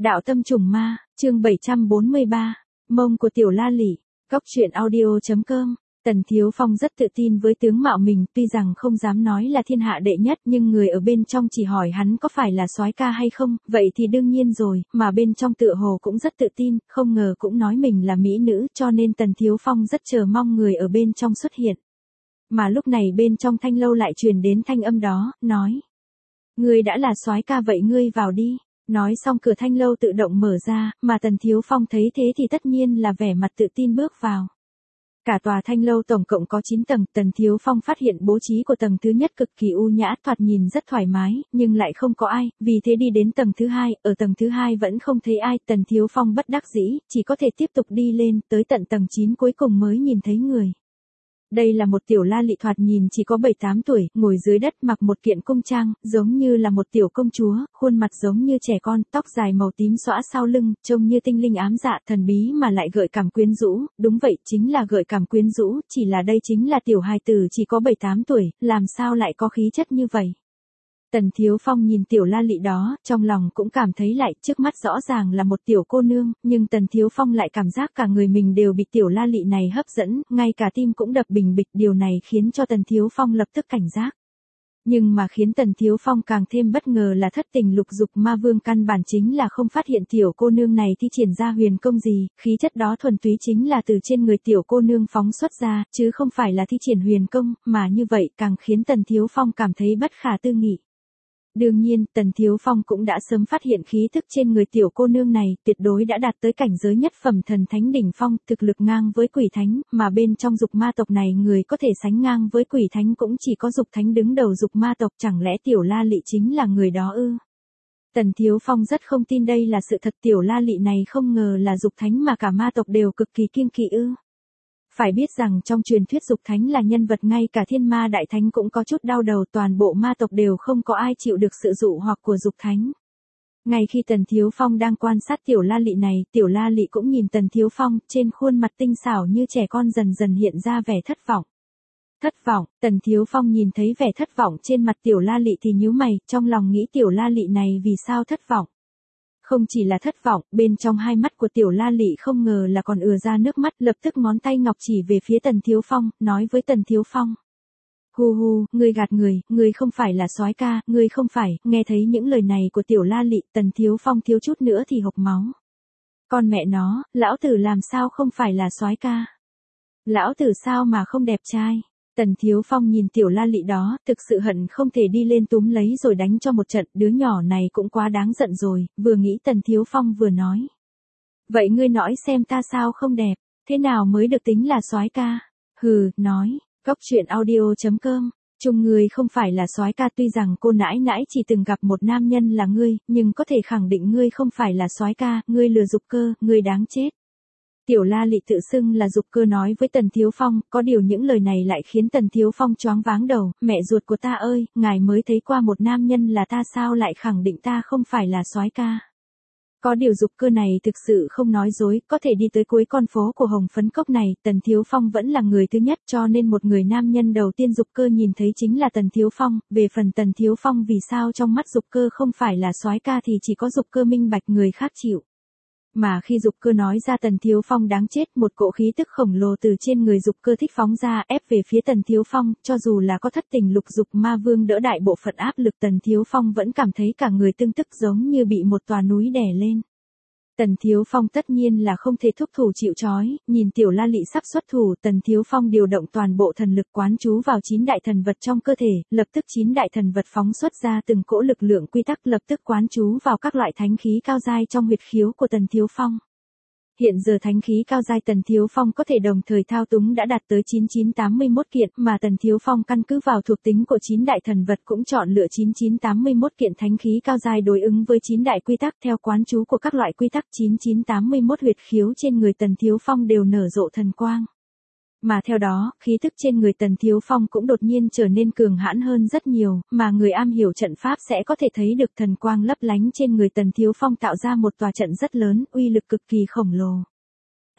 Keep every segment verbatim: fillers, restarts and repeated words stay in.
Đạo tâm trùng ma, chương bảy trăm bốn mươi ba, mông của tiểu la lị, góc truyện audio chấm com. Tần Thiếu Phong rất tự tin với tướng mạo mình, tuy rằng không dám nói là thiên hạ đệ nhất, nhưng người ở bên trong chỉ hỏi hắn có phải là soái ca hay không, vậy thì đương nhiên rồi, mà bên trong tựa hồ cũng rất tự tin, không ngờ cũng nói mình là mỹ nữ, cho nên Tần Thiếu Phong rất chờ mong người ở bên trong xuất hiện. Mà lúc này bên trong thanh lâu lại truyền đến thanh âm đó, nói: "Ngươi đã là soái ca vậy ngươi vào đi." Nói xong cửa thanh lâu tự động mở ra, mà Tần Thiếu Phong thấy thế thì tất nhiên là vẻ mặt tự tin bước vào. Cả tòa thanh lâu tổng cộng có chín tầng, Tần Thiếu Phong phát hiện bố trí của tầng thứ nhất cực kỳ u nhã, thoạt nhìn rất thoải mái, nhưng lại không có ai, vì thế đi đến tầng thứ hai, ở tầng thứ hai vẫn không thấy ai, Tần Thiếu Phong bất đắc dĩ, chỉ có thể tiếp tục đi lên, tới tận tầng chín cuối cùng mới nhìn thấy người. Đây là một tiểu la lị thoạt nhìn chỉ có bảy tám tuổi, ngồi dưới đất mặc một kiện cung trang, giống như là một tiểu công chúa, khuôn mặt giống như trẻ con, tóc dài màu tím xõa sau lưng, trông như tinh linh ám dạ, thần bí mà lại gợi cảm quyến rũ, đúng vậy, chính là gợi cảm quyến rũ, chỉ là đây chính là tiểu hài tử chỉ có bảy tám tuổi, làm sao lại có khí chất như vậy. Tần Thiếu Phong nhìn tiểu la lị đó, trong lòng cũng cảm thấy lại, trước mắt rõ ràng là một tiểu cô nương, nhưng Tần Thiếu Phong lại cảm giác cả người mình đều bị tiểu la lị này hấp dẫn, ngay cả tim cũng đập bình bịch, điều này khiến cho Tần Thiếu Phong lập tức cảnh giác. Nhưng mà khiến Tần Thiếu Phong càng thêm bất ngờ là thất tình lục dục ma vương căn bản chính là không phát hiện tiểu cô nương này thi triển ra huyền công gì, khí chất đó thuần túy chính là từ trên người tiểu cô nương phóng xuất ra, chứ không phải là thi triển huyền công, mà như vậy càng khiến Tần Thiếu Phong cảm thấy bất khả tư nghị. Đương nhiên, Tần Thiếu Phong cũng đã sớm phát hiện khí thức trên người tiểu cô nương này, tuyệt đối đã đạt tới cảnh giới nhất phẩm thần thánh đỉnh phong, thực lực ngang với quỷ thánh, mà bên trong dục ma tộc này người có thể sánh ngang với quỷ thánh cũng chỉ có dục thánh đứng đầu dục ma tộc, chẳng lẽ tiểu la lị chính là người đó ư? Tần Thiếu Phong rất không tin đây là sự thật, tiểu la lị này không ngờ là dục thánh mà cả ma tộc đều cực kỳ kiêng kỵ ư? Phải biết rằng trong truyền thuyết dục thánh là nhân vật ngay cả thiên ma đại thánh cũng có chút đau đầu, toàn bộ ma tộc đều không có ai chịu được sự dụ hoặc của dục thánh. Ngay khi Tần Thiếu Phong đang quan sát tiểu la lị này, tiểu la lị cũng nhìn Tần Thiếu Phong, trên khuôn mặt tinh xảo như trẻ con dần dần hiện ra vẻ thất vọng. Thất vọng, Tần Thiếu Phong nhìn thấy vẻ thất vọng trên mặt tiểu la lị thì nhíu mày, trong lòng nghĩ tiểu la lị này vì sao thất vọng. Không chỉ là thất vọng, bên trong hai mắt của tiểu la lị không ngờ là còn ừa ra nước mắt, lập tức ngón tay ngọc chỉ về phía Tần Thiếu Phong, nói với Tần Thiếu Phong: "Hu hu, ngươi gạt người, ngươi không phải là soái ca, ngươi không phải." Nghe thấy những lời này của tiểu la lị, Tần Thiếu Phong thiếu chút nữa thì hộc máu. Con mẹ nó, lão tử làm sao không phải là soái ca? Lão tử sao mà không đẹp trai? Tần Thiếu Phong nhìn tiểu la lị đó, thực sự hận không thể đi lên túm lấy rồi đánh cho một trận, đứa nhỏ này cũng quá đáng giận rồi, vừa nghĩ Tần Thiếu Phong vừa nói: "Vậy ngươi nói xem ta sao không đẹp, thế nào mới được tính là soái ca?" "Hừ, nói." Góc truyện audio chấm com. Chung ngươi không phải là soái ca, tuy rằng cô nãi nãi chỉ từng gặp một nam nhân là ngươi, nhưng có thể khẳng định ngươi không phải là soái ca, ngươi lừa dục cơ, ngươi đáng chết. Tiểu la lị tự xưng là dục cơ nói với Tần Thiếu Phong, có điều những lời này lại khiến Tần Thiếu Phong choáng váng đầu, mẹ ruột của ta ơi, ngài mới thấy qua một nam nhân là ta sao lại khẳng định ta không phải là soái ca. Có điều dục cơ này thực sự không nói dối, có thể đi tới cuối con phố của Hồng Phấn Cốc này, Tần Thiếu Phong vẫn là người thứ nhất, cho nên một người nam nhân đầu tiên dục cơ nhìn thấy chính là Tần Thiếu Phong, về phần Tần Thiếu Phong vì sao trong mắt dục cơ không phải là soái ca thì chỉ có dục cơ minh bạch, người khác chịu. Mà khi dục cơ nói ra Tần Thiếu Phong đáng chết, một cỗ khí tức khổng lồ từ trên người dục cơ thích phóng ra, ép về phía Tần Thiếu Phong, cho dù là có thất tình lục dục ma vương đỡ đại bộ phận áp lực, Tần Thiếu Phong vẫn cảm thấy cả người tưng tức giống như bị một tòa núi đè lên. Tần Thiếu Phong tất nhiên là không thể thúc thủ chịu trói, nhìn tiểu la lị sắp xuất thủ, Tần Thiếu Phong điều động toàn bộ thần lực quán chú vào chín đại thần vật trong cơ thể, lập tức chín đại thần vật phóng xuất ra từng cỗ lực lượng quy tắc, lập tức quán chú vào các loại thánh khí cao giai trong huyệt khiếu của Tần Thiếu Phong. Hiện giờ thánh khí cao giai Tần Thiếu Phong có thể đồng thời thao túng đã đạt tới chín chín tám mươi mốt kiện, mà Tần Thiếu Phong căn cứ vào thuộc tính của chín đại thần vật cũng chọn lựa chín chín tám mươi mốt kiện thánh khí cao giai đối ứng với chín đại quy tắc, theo quán chú của các loại quy tắc chín chín tám mươi mốt huyệt khiếu trên người Tần Thiếu Phong đều nở rộ thần quang. Mà theo đó, khí tức trên người Tần Thiếu Phong cũng đột nhiên trở nên cường hãn hơn rất nhiều, mà người am hiểu trận pháp sẽ có thể thấy được thần quang lấp lánh trên người Tần Thiếu Phong tạo ra một tòa trận rất lớn, uy lực cực kỳ khổng lồ.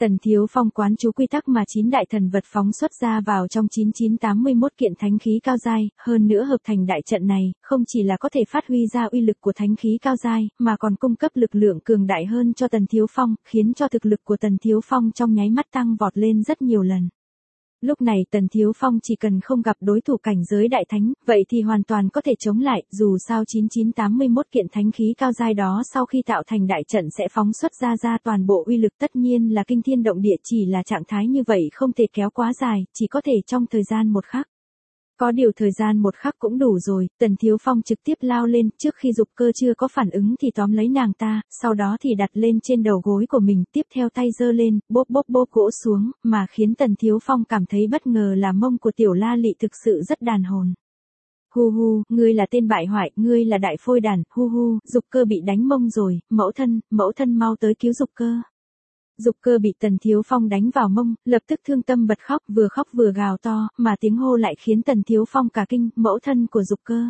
Tần Thiếu Phong quán chú quy tắc mà chín đại thần vật phóng xuất ra vào trong chín chín tám mươi mốt kiện thánh khí cao giai, hơn nữa hợp thành đại trận này, không chỉ là có thể phát huy ra uy lực của thánh khí cao giai, mà còn cung cấp lực lượng cường đại hơn cho Tần Thiếu Phong, khiến cho thực lực của Tần Thiếu Phong trong nháy mắt tăng vọt lên rất nhiều lần. Lúc này Tần Thiếu Phong chỉ cần không gặp đối thủ cảnh giới đại thánh, vậy thì hoàn toàn có thể chống lại, dù sao chín chín tám mươi mốt kiện thánh khí cao giai đó sau khi tạo thành đại trận sẽ phóng xuất ra ra toàn bộ uy lực, tất nhiên là kinh thiên động địa, chỉ là trạng thái như vậy không thể kéo quá dài, chỉ có thể trong thời gian một khắc. Có điều thời gian một khắc cũng đủ rồi, Tần Thiếu Phong trực tiếp lao lên, trước khi Dục Cơ chưa có phản ứng thì tóm lấy nàng ta, sau đó thì đặt lên trên đầu gối của mình, tiếp theo tay giơ lên, bóp bóp bóp gỗ xuống, mà khiến Tần Thiếu Phong cảm thấy bất ngờ là mông của Tiểu La Lị thực sự rất đàn hồn. Hu hu, ngươi là tên bại hoại, ngươi là đại phôi đàn, hu hu, Dục Cơ bị đánh mông rồi, mẫu thân, mẫu thân mau tới cứu Dục Cơ. Dục Cơ bị Tần Thiếu Phong đánh vào mông, lập tức thương tâm bật khóc, vừa khóc vừa gào to, mà tiếng hô lại khiến Tần Thiếu Phong cả kinh, mẫu thân của Dục Cơ.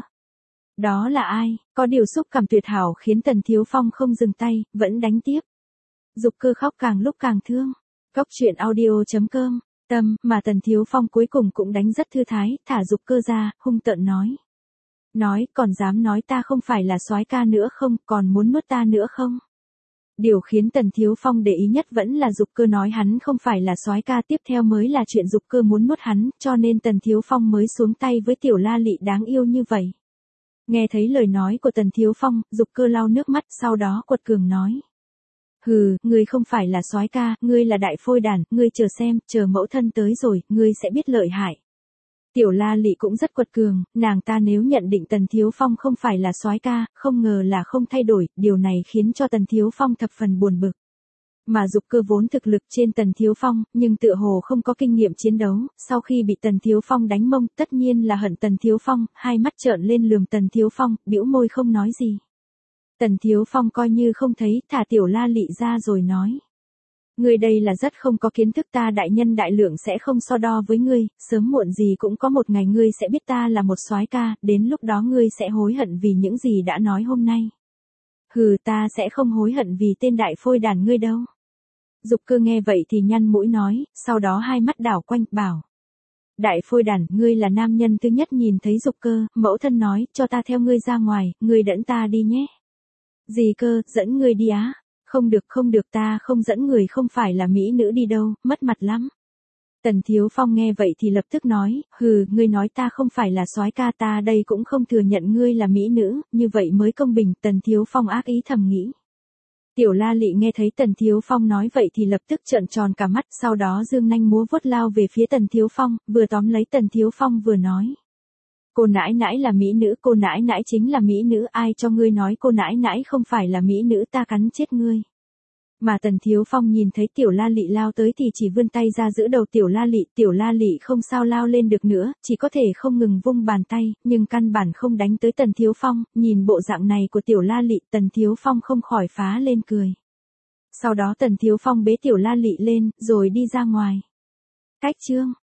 Đó là ai? Có điều xúc cảm tuyệt hảo khiến Tần Thiếu Phong không dừng tay, vẫn đánh tiếp. Dục Cơ khóc càng lúc càng thương. Cốc truyện audio chấm com, tâm, mà Tần Thiếu Phong cuối cùng cũng đánh rất thư thái, thả Dục Cơ ra, hung tợn nói. Nói, còn dám nói ta không phải là soái ca nữa không, còn muốn nuốt ta nữa không? Điều khiến Tần Thiếu Phong để ý nhất vẫn là Dục Cơ nói hắn không phải là soái ca, tiếp theo mới là chuyện Dục Cơ muốn nuốt hắn, cho nên Tần Thiếu Phong mới xuống tay với Tiểu La Lị đáng yêu như vậy. Nghe thấy lời nói của Tần Thiếu Phong, Dục Cơ lau nước mắt, sau đó quật cường nói. Hừ, ngươi không phải là soái ca, ngươi là đại phôi đàn, ngươi chờ xem, chờ mẫu thân tới rồi, ngươi sẽ biết lợi hại. Tiểu La Lị cũng rất quật cường, nàng ta nếu nhận định Tần Thiếu Phong không phải là soái ca, không ngờ là không thay đổi, điều này khiến cho Tần Thiếu Phong thập phần buồn bực. Mà Dục Cơ vốn thực lực trên Tần Thiếu Phong, nhưng tựa hồ không có kinh nghiệm chiến đấu, sau khi bị Tần Thiếu Phong đánh mông, tất nhiên là hận Tần Thiếu Phong, hai mắt trợn lên lườm Tần Thiếu Phong, bĩu môi không nói gì. Tần Thiếu Phong coi như không thấy, thả Tiểu La Lị ra rồi nói. Ngươi đây là rất không có kiến thức, ta đại nhân đại lượng sẽ không so đo với ngươi, sớm muộn gì cũng có một ngày ngươi sẽ biết ta là một soái ca, đến lúc đó ngươi sẽ hối hận vì những gì đã nói hôm nay. Hừ, ta sẽ không hối hận vì tên đại phôi đàn ngươi đâu. Dục Cơ nghe vậy thì nhăn mũi nói, sau đó hai mắt đảo quanh, bảo. Đại phôi đàn, ngươi là nam nhân thứ nhất nhìn thấy Dục Cơ, mẫu thân nói, cho ta theo ngươi ra ngoài, ngươi dẫn ta đi nhé. Gì cơ, dẫn ngươi đi á? Không được không được, ta không dẫn người không phải là mỹ nữ đi đâu, mất mặt lắm. Tần Thiếu Phong nghe vậy thì lập tức nói, hừ, ngươi nói ta không phải là soái ca, ta đây cũng không thừa nhận ngươi là mỹ nữ, như vậy mới công bình. Tần Thiếu Phong ác ý thầm nghĩ. Tiểu La Lị nghe thấy Tần Thiếu Phong nói vậy thì lập tức trợn tròn cả mắt, sau đó dương nanh múa vuốt lao về phía Tần Thiếu Phong, vừa tóm lấy Tần Thiếu Phong vừa nói. Cô nãi nãi là mỹ nữ, cô nãi nãi chính là mỹ nữ, ai cho ngươi nói cô nãi nãi không phải là mỹ nữ, ta cắn chết ngươi. Mà Tần Thiếu Phong nhìn thấy Tiểu La Lị lao tới thì chỉ vươn tay ra giữ đầu Tiểu La Lị, Tiểu La Lị không sao lao lên được nữa, chỉ có thể không ngừng vung bàn tay, nhưng căn bản không đánh tới Tần Thiếu Phong, nhìn bộ dạng này của Tiểu La Lị, Tần Thiếu Phong không khỏi phá lên cười. Sau đó Tần Thiếu Phong bế Tiểu La Lị lên, rồi đi ra ngoài. Cách chương